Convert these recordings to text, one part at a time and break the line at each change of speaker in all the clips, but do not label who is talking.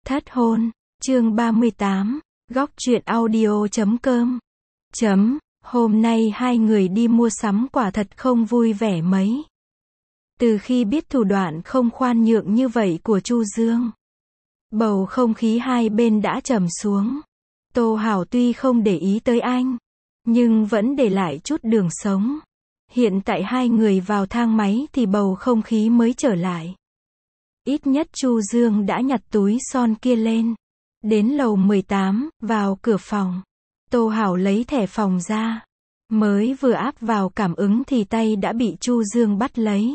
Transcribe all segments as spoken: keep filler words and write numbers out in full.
Thất hôn, chương ba mươi tám, góc truyện audio chấm com. Chấm, hôm nay hai người đi mua sắm quả thật không vui vẻ mấy. Từ khi biết thủ đoạn không khoan nhượng như vậy của Chu Dương, bầu không khí hai bên đã trầm xuống. Tô Hảo tuy không để ý tới anh, nhưng vẫn để lại chút đường sống. Hiện tại hai người vào thang máy thì bầu không khí mới trở lại. Ít nhất Chu Dương đã nhặt túi son kia lên. Đến lầu mười tám, vào cửa phòng. Tô Hảo lấy thẻ phòng ra. Mới vừa áp vào cảm ứng thì tay đã bị Chu Dương bắt lấy.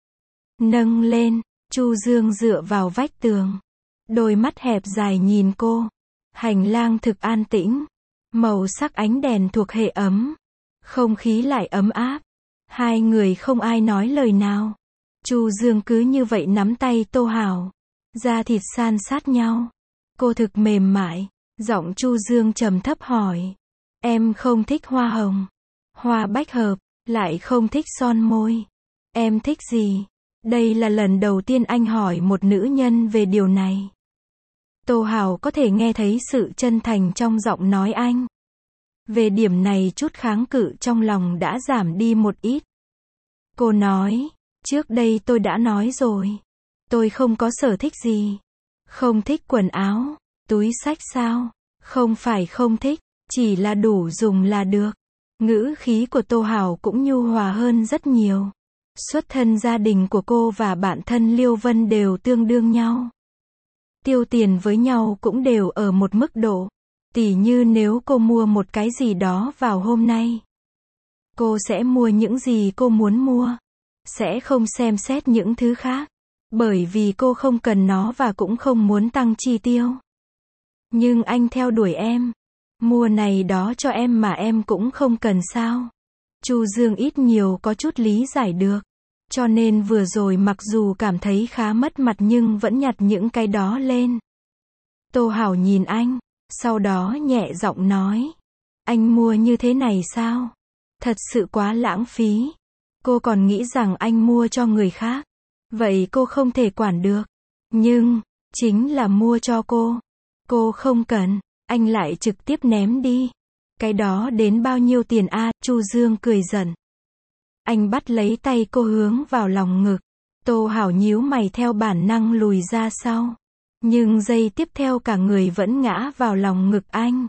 Nâng lên, Chu Dương dựa vào vách tường. Đôi mắt hẹp dài nhìn cô. Hành lang thực an tĩnh. Màu sắc ánh đèn thuộc hệ ấm. Không khí lại ấm áp. Hai người không ai nói lời nào. Chu Dương cứ như vậy nắm tay Tô Hảo. Da thịt san sát nhau. Cô thực mềm mại. Giọng Chu Dương trầm thấp hỏi. Em không thích hoa hồng, hoa bách hợp, lại không thích son môi. Em thích gì? Đây là lần đầu tiên anh hỏi một nữ nhân về điều này. Tô Hảo có thể nghe thấy sự chân thành trong giọng nói anh. Về điểm này chút kháng cự trong lòng đã giảm đi một ít. Cô nói, trước đây tôi đã nói rồi. Tôi không có sở thích gì. Không thích quần áo, túi xách sao? Không phải không thích, chỉ là đủ dùng là được. Ngữ khí của Tô Hảo cũng nhu hòa hơn rất nhiều. Xuất thân gia đình của cô và bạn thân Liêu Vân đều tương đương nhau. Tiêu tiền với nhau cũng đều ở một mức độ. Tỉ như nếu cô mua một cái gì đó vào hôm nay, cô sẽ mua những gì cô muốn mua. Sẽ không xem xét những thứ khác. Bởi vì cô không cần nó và cũng không muốn tăng chi tiêu. Nhưng anh theo đuổi em. Mua này đó cho em mà em cũng không cần sao. Chu Dương ít nhiều có chút lý giải được. Cho nên vừa rồi mặc dù cảm thấy khá mất mặt nhưng vẫn nhặt những cái đó lên. Tô Hảo nhìn anh. Sau đó nhẹ giọng nói. Anh mua như thế này sao? Thật sự quá lãng phí. Cô còn nghĩ rằng anh mua cho người khác. Vậy cô không thể quản được. Nhưng, chính là mua cho cô. Cô không cần, anh lại trực tiếp ném đi. Cái đó đến bao nhiêu tiền a? Chu Dương cười giận. Anh bắt lấy tay cô hướng vào lòng ngực. Tô Hảo nhíu mày theo bản năng lùi ra sau. Nhưng giây tiếp theo cả người vẫn ngã vào lòng ngực anh.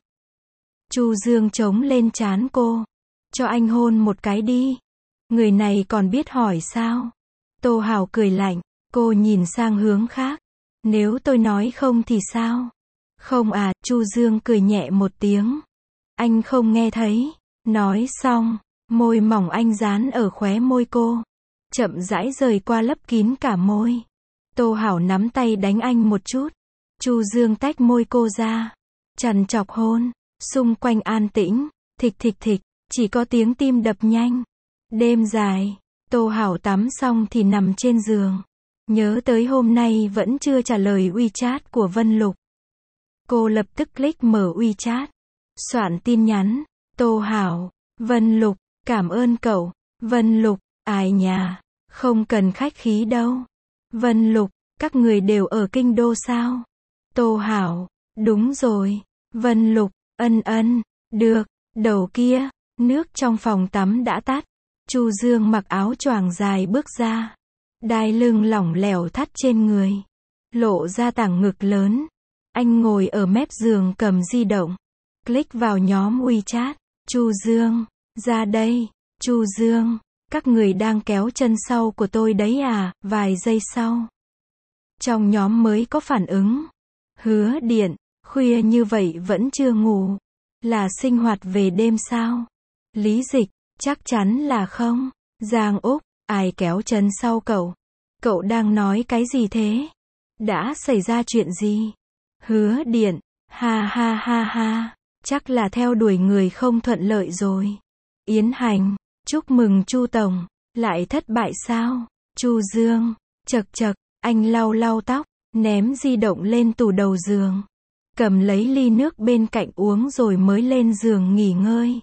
Chu Dương chống lên trán cô. Cho anh hôn một cái đi. Người này còn biết hỏi sao? Tô Hảo cười lạnh. Cô nhìn sang hướng khác. Nếu tôi nói không thì sao? Không à, Chu Dương cười nhẹ một tiếng. Anh không nghe thấy. Nói xong, môi mỏng anh dán ở khóe môi cô. Chậm rãi rời qua lấp kín cả môi. Tô Hảo nắm tay đánh anh một chút. Chu Dương tách môi cô ra. Trằn trọc hôn. Xung quanh an tĩnh. Thịch thịch thịch. Chỉ có tiếng tim đập nhanh. Đêm dài. Tô Hảo tắm xong thì nằm trên giường. Nhớ tới hôm nay vẫn chưa trả lời WeChat của Vân Lục. Cô lập tức click mở WeChat. Soạn tin nhắn. Tô Hảo. Vân Lục. Cảm ơn cậu. Vân Lục. Ai nhà. Không cần khách khí đâu. Vân Lục. Các người đều ở kinh đô sao? Tô Hảo. Đúng rồi. Vân Lục. Ân ân. Được. Đầu kia. Nước trong phòng tắm đã tắt. Chu Dương mặc áo choàng dài bước ra. Đai lưng lỏng lẻo thắt trên người. Lộ ra tảng ngực lớn. Anh ngồi ở mép giường cầm di động. Click vào nhóm WeChat. Chu Dương. Ra đây. Chu Dương. Các người đang kéo chân sau của tôi đấy à? Vài giây sau. Trong nhóm mới có phản ứng. Hứa Điện. Khuya như vậy vẫn chưa ngủ. Là sinh hoạt về đêm sao? Lý Dịch. Chắc chắn là không. Giang Úc. Ai kéo chân sau cậu? Cậu đang nói cái gì thế? Đã xảy ra chuyện gì? Hứa Điện. Ha ha ha ha. Chắc là theo đuổi người không thuận lợi rồi. Yến Hành. Chúc mừng Chu Tổng. Lại thất bại sao? Chu Dương. Chật chật. Anh lau lau tóc. Ném di động lên tủ đầu giường. Cầm lấy ly nước bên cạnh uống rồi mới lên giường nghỉ ngơi.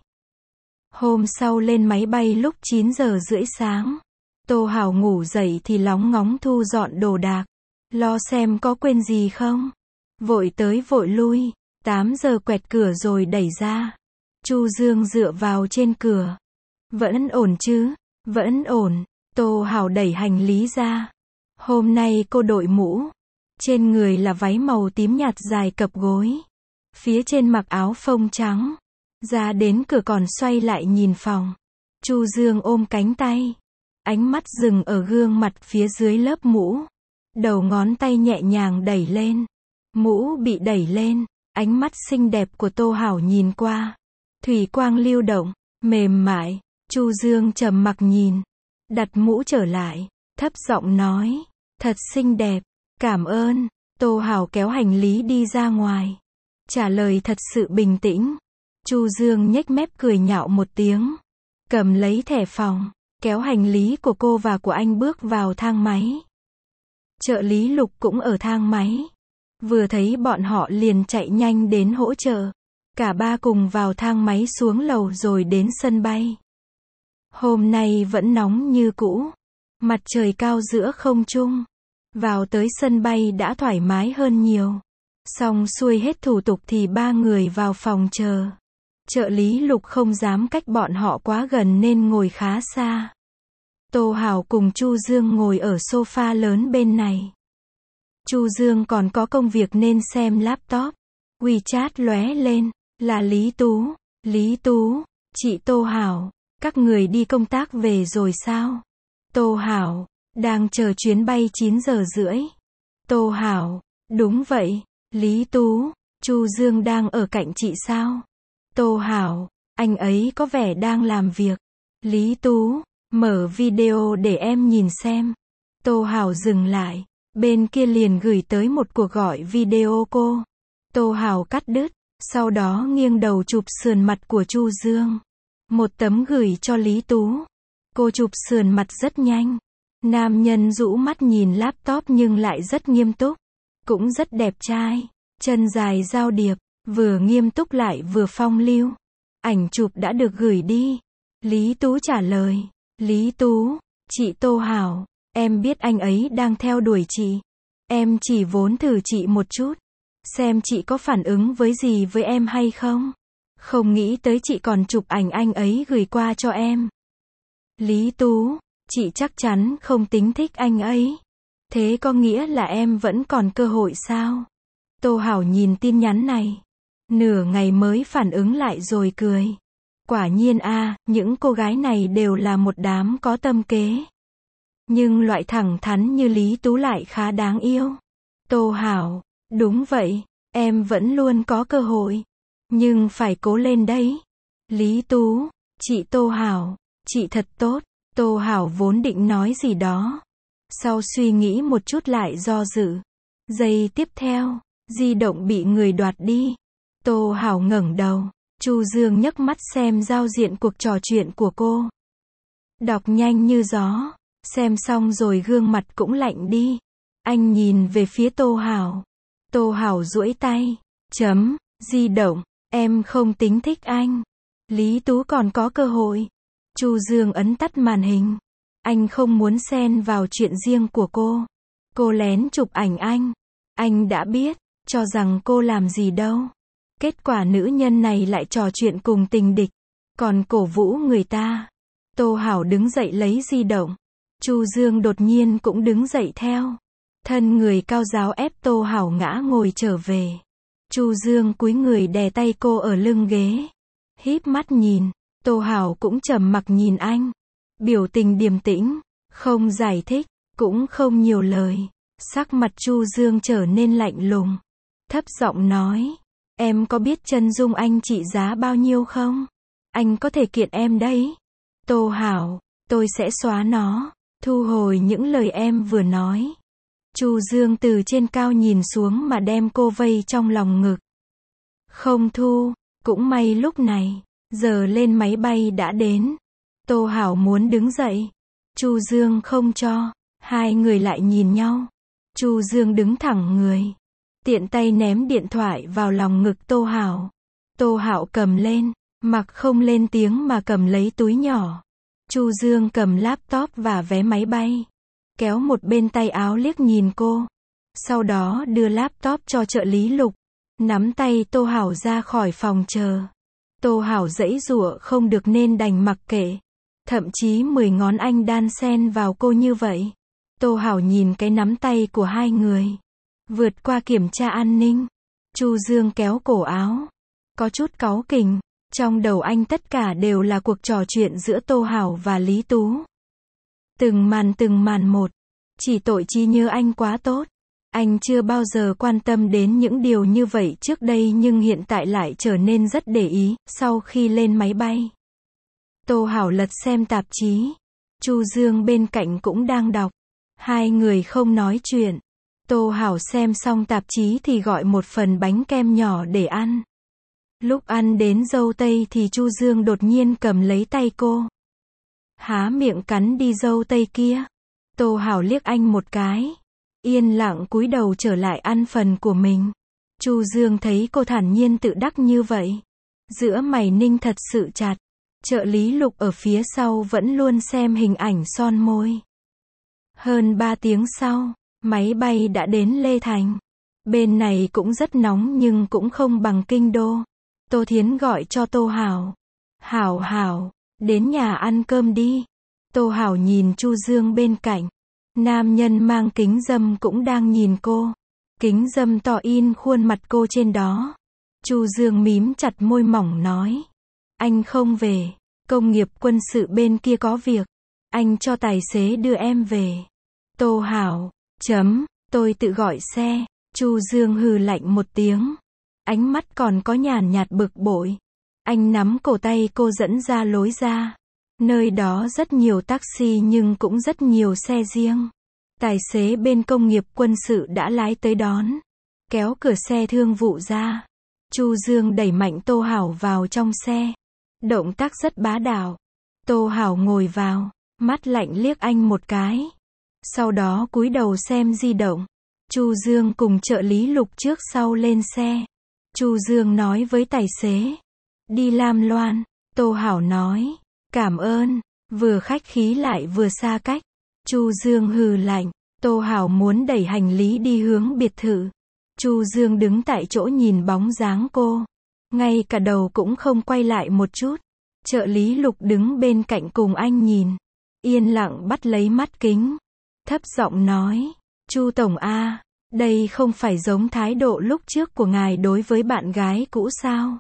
Hôm sau lên máy bay lúc chín giờ rưỡi sáng. Tô Hảo ngủ dậy thì lóng ngóng thu dọn đồ đạc. Lo xem có quên gì không. Vội tới vội lui, tám giờ quẹt cửa rồi đẩy ra. Chu Dương dựa vào trên cửa. Vẫn ổn chứ? Vẫn ổn. Tô Hảo đẩy hành lý ra. Hôm nay cô đội mũ. Trên người là váy màu tím nhạt dài cập gối. Phía trên mặc áo phông trắng. Ra đến cửa còn xoay lại nhìn phòng. Chu Dương ôm cánh tay. Ánh mắt dừng ở gương mặt phía dưới lớp mũ. Đầu ngón tay nhẹ nhàng đẩy lên. Mũ bị đẩy lên. Ánh mắt xinh đẹp của Tô Hảo nhìn qua. Thủy quang lưu động, mềm mại. Chu Dương trầm mặc nhìn. Đặt mũ trở lại. Thấp giọng nói. Thật xinh đẹp. Cảm ơn. Tô Hảo kéo hành lý đi ra ngoài. Trả lời thật sự bình tĩnh. Chu Dương nhếch mép cười nhạo một tiếng. Cầm lấy thẻ phòng. Kéo hành lý của cô và của anh bước vào thang máy. Trợ lý Lục cũng ở thang máy. Vừa thấy bọn họ liền chạy nhanh đến hỗ trợ. Cả ba cùng vào thang máy xuống lầu rồi đến sân bay. Hôm nay vẫn nóng như cũ. Mặt trời cao giữa không trung. Vào tới sân bay đã thoải mái hơn nhiều. Xong xuôi hết thủ tục thì ba người vào phòng chờ. Trợ lý Lục không dám cách bọn họ quá gần nên ngồi khá xa. Tô Hảo cùng Chu Dương ngồi ở sofa lớn bên này. Chu Dương còn có công việc nên xem laptop. WeChat lóe lên, là Lý Tú. Lý Tú, chị Tô Hảo, các người đi công tác về rồi sao? Tô Hảo, đang chờ chuyến bay chín giờ rưỡi. Tô Hảo, đúng vậy. Lý Tú, Chu Dương đang ở cạnh chị sao? Tô Hảo, anh ấy có vẻ đang làm việc. Lý Tú, mở video để em nhìn xem. Tô Hảo dừng lại. Bên kia liền gửi tới một cuộc gọi video cô. Tô Hảo cắt đứt. Sau đó nghiêng đầu chụp sườn mặt của Chu Dương. Một tấm gửi cho Lý Tú. Cô chụp sườn mặt rất nhanh. Nam nhân rũ mắt nhìn laptop nhưng lại rất nghiêm túc. Cũng rất đẹp trai. Chân dài giao điệp. Vừa nghiêm túc lại vừa phong lưu. Ảnh chụp đã được gửi đi. Lý Tú trả lời. Lý Tú, chị Tô Hảo, em biết anh ấy đang theo đuổi chị. Em chỉ vốn thử chị một chút. Xem chị có phản ứng với gì với em hay không. Không nghĩ tới chị còn chụp ảnh anh ấy gửi qua cho em. Lý Tú, chị chắc chắn không tính thích anh ấy. Thế có nghĩa là em vẫn còn cơ hội sao? Tô Hảo nhìn tin nhắn này. Nửa ngày mới phản ứng lại rồi cười. Quả nhiên a, à, những cô gái này đều là một đám có tâm kế. Nhưng loại thẳng thắn như Lý Tú lại khá đáng yêu. Tô Hảo, đúng vậy, em vẫn luôn có cơ hội. Nhưng phải cố lên đấy. Lý Tú, chị Tô Hảo, chị thật tốt. Tô Hảo vốn định nói gì đó. Sau suy nghĩ một chút lại do dự. Giây tiếp theo, di động bị người đoạt đi. Tô Hảo ngẩng đầu. Chu Dương nhấc mắt xem giao diện cuộc trò chuyện của cô. Đọc nhanh như gió. Xem xong rồi gương mặt cũng lạnh đi. Anh nhìn về phía Tô Hảo. Tô Hảo duỗi tay. Chấm, di động, em không tính thích anh. Lý Tú còn có cơ hội. Chu Dương ấn tắt màn hình. Anh không muốn xen vào chuyện riêng của cô. Cô lén chụp ảnh anh. Anh đã biết, cho rằng cô làm gì đâu. Kết quả nữ nhân này lại trò chuyện cùng tình địch. Còn cổ vũ người ta. Tô Hảo đứng dậy lấy di động. Chu Dương đột nhiên cũng đứng dậy theo. Thân người cao giáo ép Tô Hảo ngã ngồi trở về. Chu Dương cúi người đè tay cô ở lưng ghế. Híp mắt nhìn. Tô Hảo cũng trầm mặc nhìn anh. Biểu tình điềm tĩnh. Không giải thích. Cũng không nhiều lời. Sắc mặt Chu Dương trở nên lạnh lùng. Thấp giọng nói. Em có biết chân dung anh trị giá bao nhiêu không? Anh có thể kiện em đấy. Tô Hảo, tôi sẽ xóa nó. Thu hồi những lời em vừa nói. Chu Dương từ trên cao nhìn xuống mà đem cô vây trong lòng ngực. Không thu, cũng may lúc này, giờ lên máy bay đã đến. Tô Hảo muốn đứng dậy. Chu Dương không cho. Hai người lại nhìn nhau. Chu Dương đứng thẳng người. Tiện tay ném điện thoại vào lòng ngực Tô Hảo. Tô Hảo cầm lên, mặc không lên tiếng mà cầm lấy túi nhỏ. Chu Dương cầm laptop và vé máy bay. Kéo một bên tay áo liếc nhìn cô. Sau đó đưa laptop cho trợ lý Lục. Nắm tay Tô Hảo ra khỏi phòng chờ. Tô Hảo giãy giụa không được nên đành mặc kệ. Thậm chí mười ngón anh đan xen vào cô như vậy. Tô Hảo nhìn cái nắm tay của hai người. Vượt qua kiểm tra an ninh. Chu Dương kéo cổ áo. Có chút cáu kỉnh. Trong đầu anh tất cả đều là cuộc trò chuyện giữa Tô Hảo và Lý Tú. Từng màn từng màn một. Chỉ tội trí nhớ anh quá tốt. Anh chưa bao giờ quan tâm đến những điều như vậy trước đây nhưng hiện tại lại trở nên rất để ý, sau khi lên máy bay. Tô Hảo lật xem tạp chí. Chu Dương bên cạnh cũng đang đọc. Hai người không nói chuyện. Tô Hảo xem xong tạp chí thì gọi một phần bánh kem nhỏ để ăn. Lúc ăn đến dâu tây thì Chu Dương đột nhiên cầm lấy tay cô. Há miệng cắn đi dâu tây kia. Tô Hảo liếc anh một cái. Yên lặng cúi đầu trở lại ăn phần của mình. Chu Dương thấy cô thản nhiên tự đắc như vậy. Giữa mày ninh thật sự chặt. Trợ lý Lục ở phía sau vẫn luôn xem hình ảnh son môi. Hơn ba tiếng sau, máy bay đã đến Lê Thành. Bên này cũng rất nóng nhưng cũng không bằng kinh đô. Tô Thiến gọi cho Tô Hảo. Hảo Hảo, đến nhà ăn cơm đi. Tô Hảo nhìn Chu Dương bên cạnh. Nam nhân mang kính râm cũng đang nhìn cô. Kính râm to in khuôn mặt cô trên đó. Chu Dương mím chặt môi mỏng nói. Anh không về. Công nghiệp quân sự bên kia có việc. Anh cho tài xế đưa em về. Tô Hảo, chấm, tôi tự gọi xe. Chu Dương hừ lạnh một tiếng. Ánh mắt còn có nhàn nhạt bực bội. Anh nắm cổ tay cô dẫn ra lối ra. Nơi đó rất nhiều taxi nhưng cũng rất nhiều xe riêng. Tài xế bên công nghiệp quân sự đã lái tới đón. Kéo cửa xe thương vụ ra. Chu Dương đẩy mạnh Tô Hảo vào trong xe. Động tác rất bá đạo. Tô Hảo ngồi vào, mắt lạnh liếc anh một cái. Sau đó cúi đầu xem di động. Chu Dương cùng trợ lý Lục trước sau lên xe. Chu Dương nói với tài xế. Đi Lam Loan. Tô Hảo nói. Cảm ơn. Vừa khách khí lại vừa xa cách. Chu Dương hừ lạnh. Tô Hảo muốn đẩy hành lý đi hướng biệt thự. Chu Dương đứng tại chỗ nhìn bóng dáng cô. Ngay cả đầu cũng không quay lại một chút. Trợ lý Lục đứng bên cạnh cùng anh nhìn. Yên lặng bắt lấy mắt kính. Thấp giọng nói. Chu Tổng A, đây không phải giống thái độ lúc trước của ngài đối với bạn gái cũ sao?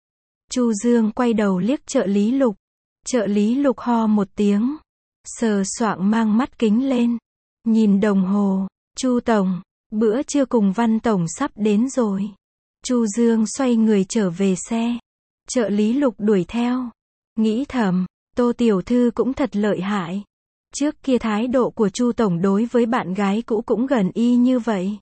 Chu Dương quay đầu liếc trợ lý Lục. Trợ lý Lục ho một tiếng. Sờ soạng mang mắt kính lên. Nhìn đồng hồ. Chu Tổng, bữa trưa cùng Văn Tổng sắp đến rồi. Chu Dương xoay người trở về xe. Trợ lý Lục đuổi theo. Nghĩ thầm, Tô Tiểu Thư cũng thật lợi hại. Trước kia thái độ của Chu Tổng đối với bạn gái cũ cũng gần y như vậy.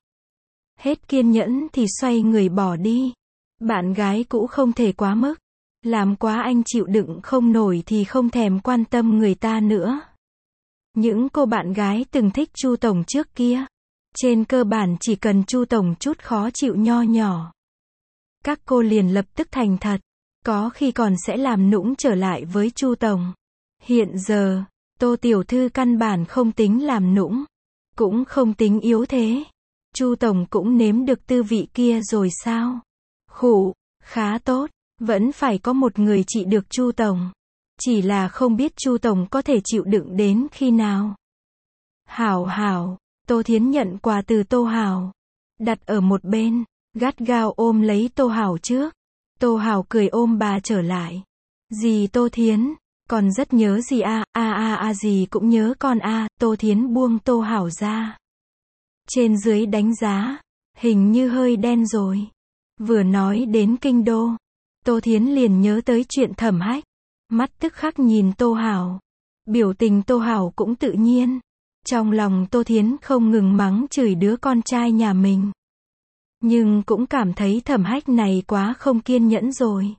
Hết kiên nhẫn thì xoay người bỏ đi. Bạn gái cũ không thể quá mức. Làm quá anh chịu đựng không nổi thì không thèm quan tâm người ta nữa. Những cô bạn gái từng thích Chu Tổng trước kia. Trên cơ bản chỉ cần Chu Tổng chút khó chịu nho nhỏ. Các cô liền lập tức thành thật. Có khi còn sẽ làm nũng trở lại với Chu Tổng. Hiện giờ, Tô Tiểu Thư căn bản không tính làm nũng. Cũng không tính yếu thế. Chu Tổng cũng nếm được tư vị kia rồi sao? Khụ, khá tốt. Vẫn phải có một người trị được Chu Tổng. Chỉ là không biết Chu Tổng có thể chịu đựng đến khi nào. Hảo hảo, Tô Thiến nhận quà từ Tô Hảo. Đặt ở một bên, gắt gao ôm lấy Tô Hảo trước. Tô Hảo cười ôm bà trở lại. Dì Tô Thiến, con rất nhớ dì a, a a a dì cũng nhớ con a. Tô Thiến buông Tô Hảo ra. Trên dưới đánh giá, hình như hơi đen rồi. Vừa nói đến kinh đô, Tô Thiến liền nhớ tới chuyện Thẩm Hách. Mắt tức khắc nhìn Tô Hảo. Biểu tình Tô Hảo cũng tự nhiên. Trong lòng Tô Thiến không ngừng mắng chửi đứa con trai nhà mình. Nhưng cũng cảm thấy Thẩm Hách này quá không kiên nhẫn rồi.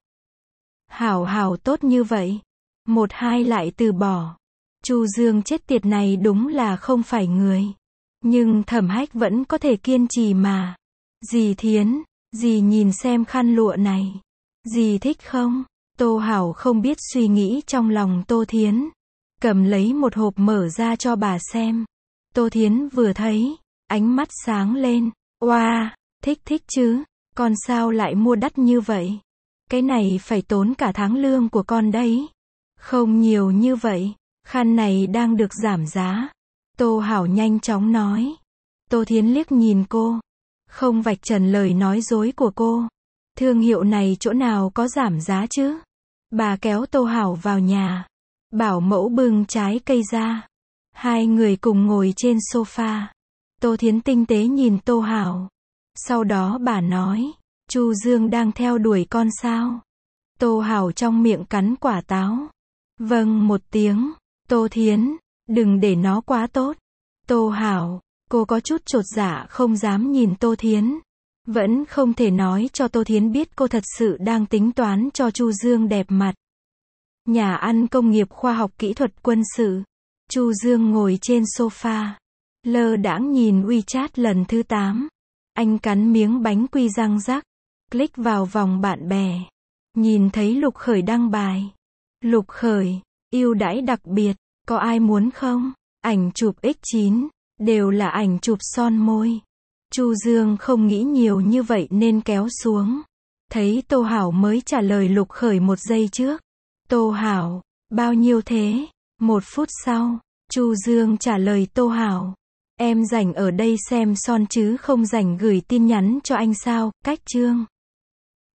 Hảo Hảo tốt như vậy. Một hai lại từ bỏ. Chu Dương chết tiệt này đúng là không phải người. Nhưng Thẩm Hách vẫn có thể kiên trì mà. Dì Thiến, dì nhìn xem khăn lụa này. Dì thích không? Tô Hảo không biết suy nghĩ trong lòng Tô Thiến. Cầm lấy một hộp mở ra cho bà xem. Tô Thiến vừa thấy, Ánh mắt sáng lên. Oa, wow, thích thích chứ. Con sao lại mua đắt như vậy? Cái này phải tốn cả tháng lương của con đấy. Không nhiều như vậy. Khăn này đang được giảm giá. Tô Hảo nhanh chóng nói. Tô Thiến liếc nhìn cô. Không vạch trần lời nói dối của cô. Thương hiệu này chỗ nào có giảm giá chứ? Bà kéo Tô Hảo vào nhà. Bảo mẫu bưng trái cây ra. Hai người cùng ngồi trên sofa. Tô Thiến tinh tế nhìn Tô Hảo. Sau đó bà nói. Chu Dương đang theo đuổi con sao? Tô Hảo trong miệng cắn quả táo. Vâng một tiếng. Tô Thiến, đừng để nó quá tốt. Tô Hảo, cô có chút chột dạ không dám nhìn Tô Thiến. Vẫn không thể nói cho Tô Thiến biết cô thật sự đang tính toán cho Chu Dương đẹp mặt. Nhà ăn công nghiệp khoa học kỹ thuật quân sự. Chu Dương ngồi trên sofa. Lơ đãng nhìn WeChat lần thứ tám. Anh cắn miếng bánh quy răng rắc. Click vào vòng bạn bè. Nhìn thấy Lục Khởi đăng bài. Lục Khởi, ưu đãi đặc biệt, có ai muốn không? Ảnh chụp ích chín, đều là ảnh chụp son môi. Chu Dương không nghĩ nhiều như vậy nên kéo xuống. Thấy Tô Hảo mới trả lời Lục Khởi một giây trước. Tô Hảo, bao nhiêu thế? Một phút sau, Chu Dương trả lời Tô Hảo. Em rảnh ở đây xem son chứ không rảnh gửi tin nhắn cho anh sao, cách chương.